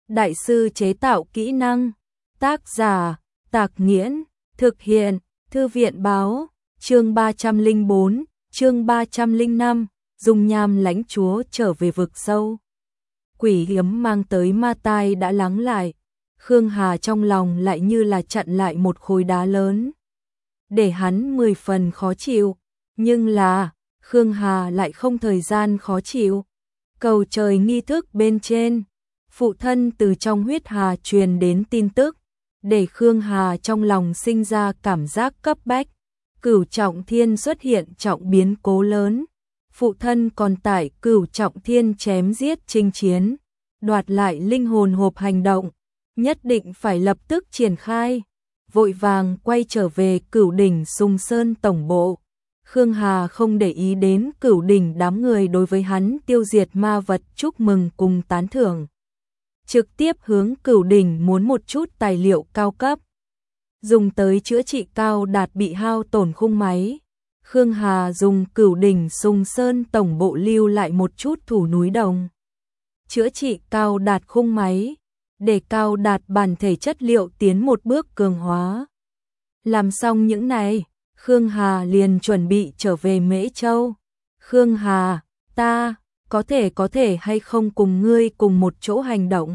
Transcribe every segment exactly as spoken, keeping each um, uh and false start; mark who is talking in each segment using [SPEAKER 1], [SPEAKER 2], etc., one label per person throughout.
[SPEAKER 1] đại sư chế tạo kỹ năng. Tác giả, Tạc Nghiễn, thực hiện, Thư viện báo, chương ba trăm lẻ bốn, chương ba trăm lẻ năm, dung nham lãnh chúa trở về vực sâu. Quỷ hiếm mang tới ma tai đã lắng lại, Khương Hà trong lòng lại như là chặn lại một khối đá lớn, để hắn mười phần khó chịu, nhưng là, Khương Hà lại không thời gian khó chịu. Cầu trời nghi thức bên trên, phụ thân từ trong huyết hà truyền đến tin tức, để Khương Hà trong lòng sinh ra cảm giác cấp bách. Cửu Trọng Thiên xuất hiện trọng biến cố lớn, phụ thân còn tại Cửu Trọng Thiên chém giết chinh chiến, đoạt lại linh hồn hộp hành động, nhất định phải lập tức triển khai. Vội vàng quay trở về Cửu Đỉnh Sùng Sơn tổng bộ. Khương Hà không để ý đến Cửu Đỉnh đám người đối với hắn tiêu diệt ma vật chúc mừng cùng tán thưởng, trực tiếp hướng Cửu Đỉnh muốn một chút tài liệu cao cấp, dùng tới chữa trị Cao Đạt bị hao tổn khung máy. Khương Hà dùng Cửu Đỉnh Sùng Sơn tổng bộ lưu lại một chút thủ núi đồng, chữa trị Cao Đạt khung máy, để Cao Đạt bản thể chất liệu tiến một bước cường hóa. Làm xong những này, Khương Hà liền chuẩn bị trở về Mễ Châu. Khương Hà, ta, có thể có thể hay không cùng ngươi cùng một chỗ hành động?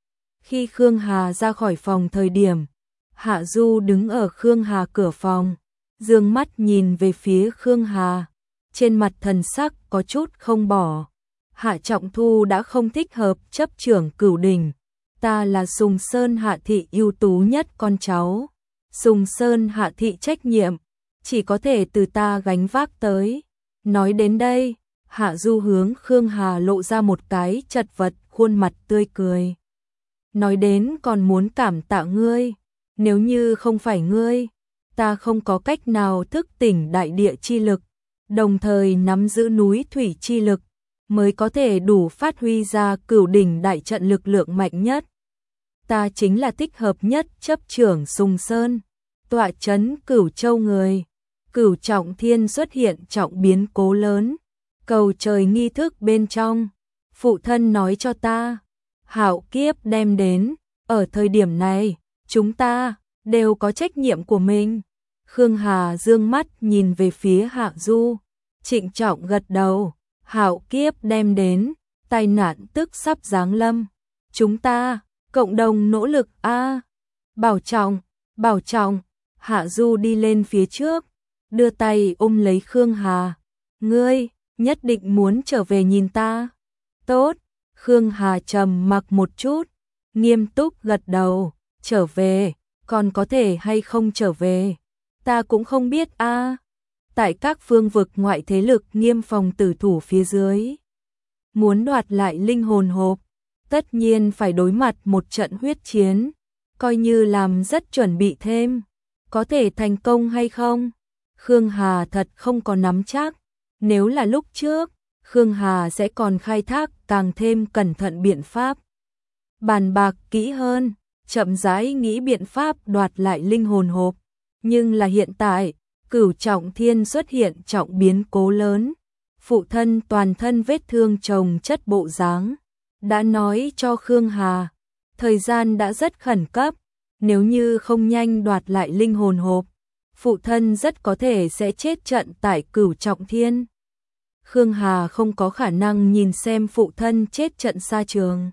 [SPEAKER 1] Khi Khương Hà ra khỏi phòng thời điểm, Hạ Du đứng ở Khương Hà cửa phòng, dương mắt nhìn về phía Khương Hà, trên mặt thần sắc có chút không bỏ. Hạ Trọng Thu đã không thích hợp chấp trưởng Cửu Đỉnh, ta là Sùng Sơn Hạ thị ưu tú nhất con cháu, Sùng Sơn Hạ thị trách nhiệm chỉ có thể từ ta gánh vác tới. Nói đến đây, Hạ Du hướng Khương Hà lộ ra một cái chật vật khuôn mặt tươi cười. Nói đến còn muốn cảm tạ ngươi, nếu như không phải ngươi, ta không có cách nào thức tỉnh đại địa chi lực, đồng thời nắm giữ núi thủy chi lực, mới có thể đủ phát huy ra Cửu Đỉnh đại trận lực lượng mạnh nhất. Ta chính là thích hợp nhất chấp trưởng Sùng Sơn, tọa trấn Cửu Châu người. Cửu Trọng Thiên xuất hiện trọng biến cố lớn, cầu trời nghi thức bên trong, phụ thân nói cho ta, hạo kiếp đem đến, ở thời điểm này, chúng ta đều có trách nhiệm của mình. Khương Hà dương mắt nhìn về phía Hạ Du, trịnh trọng gật đầu, hạo kiếp đem đến, tai nạn tức sắp giáng lâm, chúng ta cộng đồng nỗ lực a. Bảo trọng, bảo trọng. Hạ Du đi lên phía trước, đưa tay ôm lấy Khương Hà. Ngươi, nhất định muốn trở về nhìn ta. Tốt, Khương Hà trầm mặc một chút, nghiêm túc gật đầu, trở về, còn có thể hay không trở về, ta cũng không biết a. Tại các phương vực ngoại thế lực nghiêm phòng tử thủ phía dưới, muốn đoạt lại linh hồn hộp, tất nhiên phải đối mặt một trận huyết chiến, coi như làm rất chuẩn bị thêm, có thể thành công hay không? Khương Hà thật không có nắm chắc, nếu là lúc trước, Khương Hà sẽ còn khai thác càng thêm cẩn thận biện pháp. Bàn bạc kỹ hơn, chậm rãi nghĩ biện pháp đoạt lại linh hồn hộp, nhưng là hiện tại, Cửu Trọng Thiên xuất hiện trọng biến cố lớn, phụ thân toàn thân vết thương chồng chất bộ dáng, đã nói cho Khương Hà, thời gian đã rất khẩn cấp, nếu như không nhanh đoạt lại linh hồn hộp, phụ thân rất có thể sẽ chết trận tại Cửu Trọng Thiên. Khương Hà không có khả năng nhìn xem phụ thân chết trận xa trường.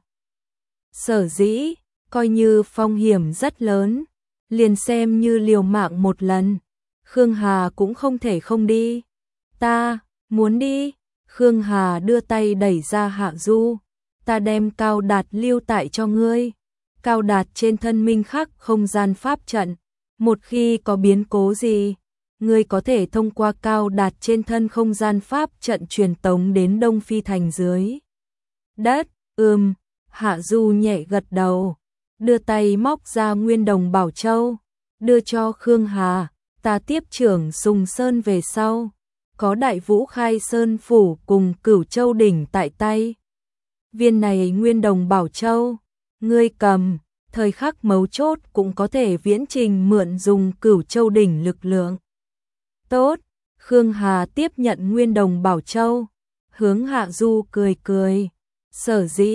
[SPEAKER 1] Sở dĩ, coi như phong hiểm rất lớn, liền xem như liều mạng một lần, Khương Hà cũng không thể không đi. Ta, muốn đi. Khương Hà đưa tay đẩy ra Hạ Du. Ta đem Cao Đạt lưu tại cho ngươi. Cao Đạt trên thân minh khắc không gian pháp trận. Một khi có biến cố gì, ngươi có thể thông qua Cao Đạt trên thân không gian pháp trận truyền tống đến Đông Phi thành dưới đất. Ừm, Hạ Du nhẹ gật đầu, đưa tay móc ra Nguyên Đồng Bảo Châu, đưa cho Khương Hà. Ta tiếp trưởng Sùng Sơn về sau, có Đại Vũ Khai Sơn phủ cùng Cửu Châu đỉnh tại tay. Viên này Nguyên Đồng Bảo Châu, ngươi cầm, thời khắc mấu chốt cũng có thể viễn trình mượn dùng Cửu Châu đỉnh lực lượng. Tốt, Khương Hà tiếp nhận Nguyên Đồng Bảo Châu, hướng Hạ Du cười cười, sở dĩ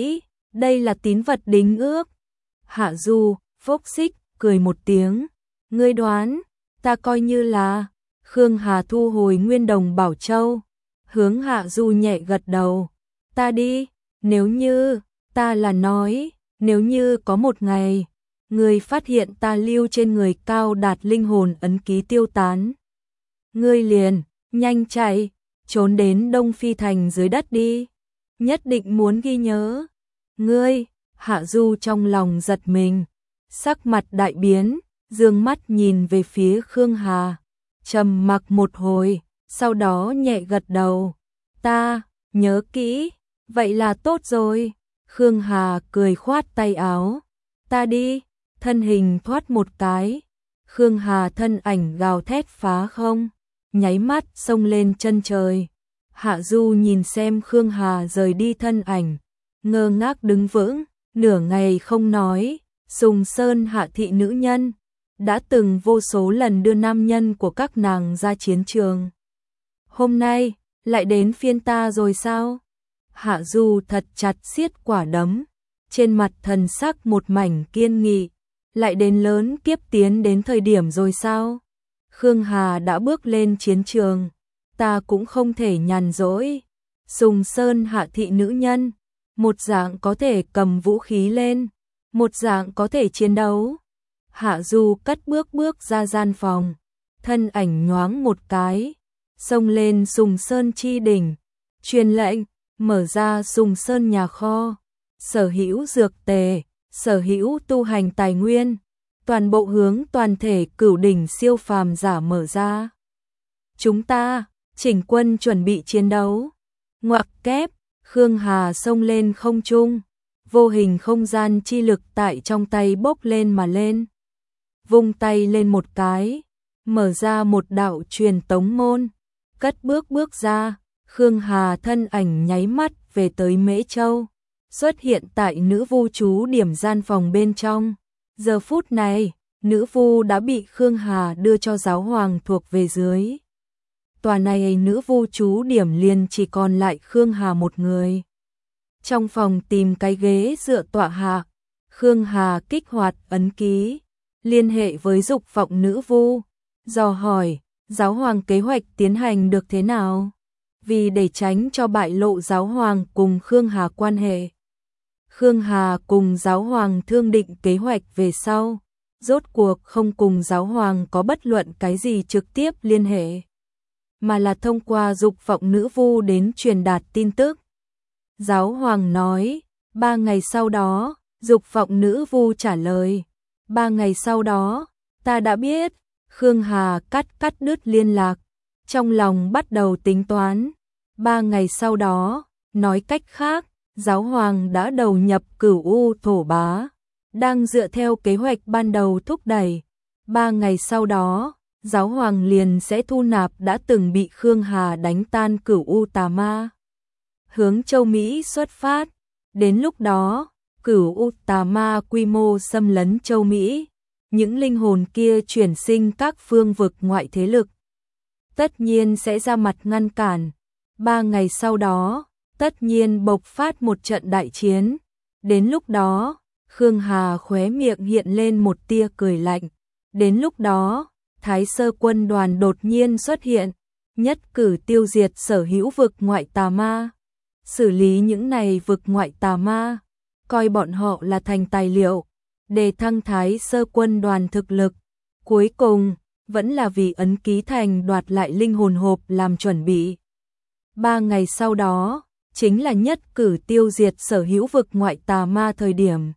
[SPEAKER 1] Đây là tín vật đính ước. Hạ Du, phốc xích, cười một tiếng. Ngươi đoán, ta coi như là. Khương Hà thu hồi Nguyên Đồng Bảo Châu. Hướng Hạ Du nhẹ gật đầu. Ta đi, nếu như, ta là nói, nếu như có một ngày, ngươi phát hiện ta lưu trên người Cao Đạt linh hồn ấn ký tiêu tán. Ngươi liền, nhanh chạy, trốn đến Đông Phi Thành dưới đất đi. Nhất định muốn ghi nhớ. Ngươi, Hạ Du trong lòng giật mình. Sắc mặt đại biến, dương mắt nhìn về phía Khương Hà. Trầm mặc một hồi, sau đó nhẹ gật đầu. Ta, nhớ kỹ, vậy là tốt rồi. Khương Hà cười khoát tay áo. Ta đi, thân hình thoát một cái. Khương Hà thân ảnh gào thét phá không, nháy mắt xông lên chân trời. Hạ Du nhìn xem Khương Hà rời đi thân ảnh, ngơ ngác đứng vững, nửa ngày không nói. Sùng Sơn Hạ thị nữ nhân, đã từng vô số lần đưa nam nhân của các nàng ra chiến trường. Hôm nay, lại đến phiên ta rồi sao? Hạ Du thật chặt siết quả đấm, trên mặt thần sắc một mảnh kiên nghị. Lại đến lớn kiếp tiến đến thời điểm rồi sao? Khương Hà đã bước lên chiến trường, ta cũng không thể nhàn rỗi. Sùng Sơn Hạ thị nữ nhân, một dạng có thể cầm vũ khí lên, một dạng có thể chiến đấu. Hạ Du cất bước bước ra gian phòng, thân ảnh nhoáng một cái, xông lên Sùng Sơn chi đỉnh, truyền lệnh, mở ra Sùng Sơn nhà kho, sở hữu dược tề, sở hữu tu hành tài nguyên, toàn bộ hướng toàn thể cửu đỉnh siêu phàm giả mở ra. Chúng ta, chỉnh quân chuẩn bị chiến đấu. Ngoặc kép, Khương Hà xông lên không trung, vô hình không gian chi lực tại trong tay bốc lên mà lên. Vung tay lên một cái, mở ra một đạo truyền tống môn, cất bước bước ra. Khương Hà thân ảnh nháy mắt về tới Mễ Châu, xuất hiện tại nữ vu trú điểm gian phòng bên trong. Giờ phút này, nữ vu đã bị Khương Hà đưa cho giáo hoàng thuộc về dưới. Tòa này nữ vu trú điểm liền chỉ còn lại Khương Hà một người. Trong phòng tìm cái ghế dựa tọa hạ, Khương Hà kích hoạt ấn ký, liên hệ với dục vọng nữ vu, dò hỏi, giáo hoàng kế hoạch tiến hành được thế nào? Vì để tránh cho bại lộ giáo hoàng cùng Khương Hà quan hệ, Khương Hà cùng giáo hoàng thương định kế hoạch về sau, rốt cuộc không cùng giáo hoàng có bất luận cái gì trực tiếp liên hệ, mà là thông qua dục vọng nữ vu đến truyền đạt tin tức. Giáo hoàng nói, ba ngày sau đó, dục vọng nữ vu trả lời, ba ngày sau đó, ta đã biết. Khương Hà cắt cắt đứt liên lạc, trong lòng bắt đầu tính toán. Ba ngày sau đó, nói cách khác, giáo hoàng đã đầu nhập Cửu U thổ bá, đang dựa theo kế hoạch ban đầu thúc đẩy. Ba ngày sau đó, giáo hoàng liền sẽ thu nạp đã từng bị Khương Hà đánh tan Cửu U tà ma, hướng châu Mỹ xuất phát. Đến lúc đó, Cửu U tà ma quy mô xâm lấn châu Mỹ, những linh hồn kia chuyển sinh các phương vực ngoại thế lực, tất nhiên sẽ ra mặt ngăn cản. Ba ngày sau đó, tất nhiên bộc phát một trận đại chiến. Đến lúc đó, Khương Hà khóe miệng hiện lên một tia cười lạnh. Đến lúc đó, Thái Sơ quân đoàn đột nhiên xuất hiện, nhất cử tiêu diệt sở hữu vực ngoại tà ma, xử lý những này vực ngoại tà ma, coi bọn họ là thành tài liệu, để thăng Thái Sơ quân đoàn thực lực. Cuối cùng, vẫn là vì ấn ký thành đoạt lại linh hồn hộp làm chuẩn bị. Ba ngày sau đó, chính là nhất cử tiêu diệt sở hữu vực ngoại tà ma thời điểm.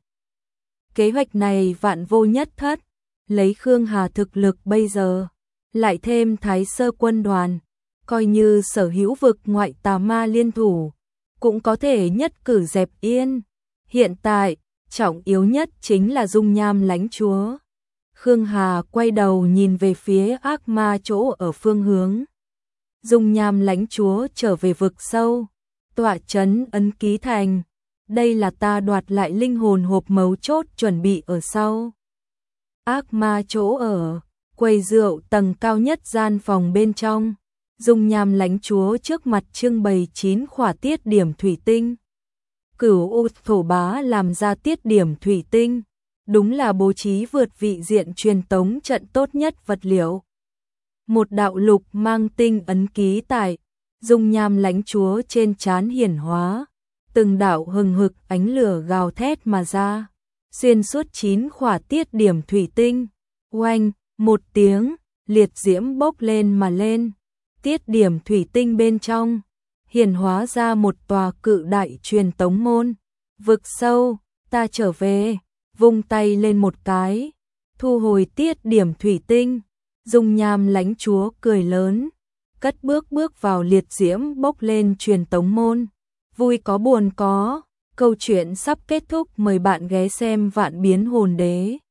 [SPEAKER 1] Kế hoạch này vạn vô nhất thất, lấy Khương Hà thực lực bây giờ, lại thêm Thái Sơ quân đoàn, coi như sở hữu vực ngoại tà ma liên thủ, cũng có thể nhất cử dẹp yên. Hiện tại, trọng yếu nhất chính là dung nham lãnh chúa. Khương Hà quay đầu nhìn về phía ác ma chỗ ở phương hướng. Dung nham lãnh chúa trở về vực sâu, tọa trấn ấn ký thành. Đây là ta đoạt lại linh hồn hộp mấu chốt chuẩn bị ở sau. Ác ma chỗ ở, quầy rượu tầng cao nhất gian phòng bên trong. Dung nham lãnh chúa trước mặt trưng bày chín khỏa tiết điểm thủy tinh. Cửu U thổ bá làm ra tiết điểm thủy tinh, đúng là bố trí vượt vị diện truyền tống trận tốt nhất vật liệu. Một đạo lục mang tinh ấn ký tại dung nham lãnh chúa trên trán hiển hóa, từng đạo hừng hực ánh lửa gào thét mà ra, xuyên suốt chín khỏa tiết điểm thủy tinh. Oanh, một tiếng, liệt diễm bốc lên mà lên, tiết điểm thủy tinh bên trong hiển hóa ra một tòa cự đại truyền tống môn. Vực sâu, ta trở về, vung tay lên một cái, thu hồi tiết điểm thủy tinh, dung nham lãnh chúa cười lớn, cất bước bước vào liệt diễm bốc lên truyền tống môn. Vui có buồn có, câu chuyện sắp kết thúc, mời bạn ghé xem Vạn Biến Hồn Đế.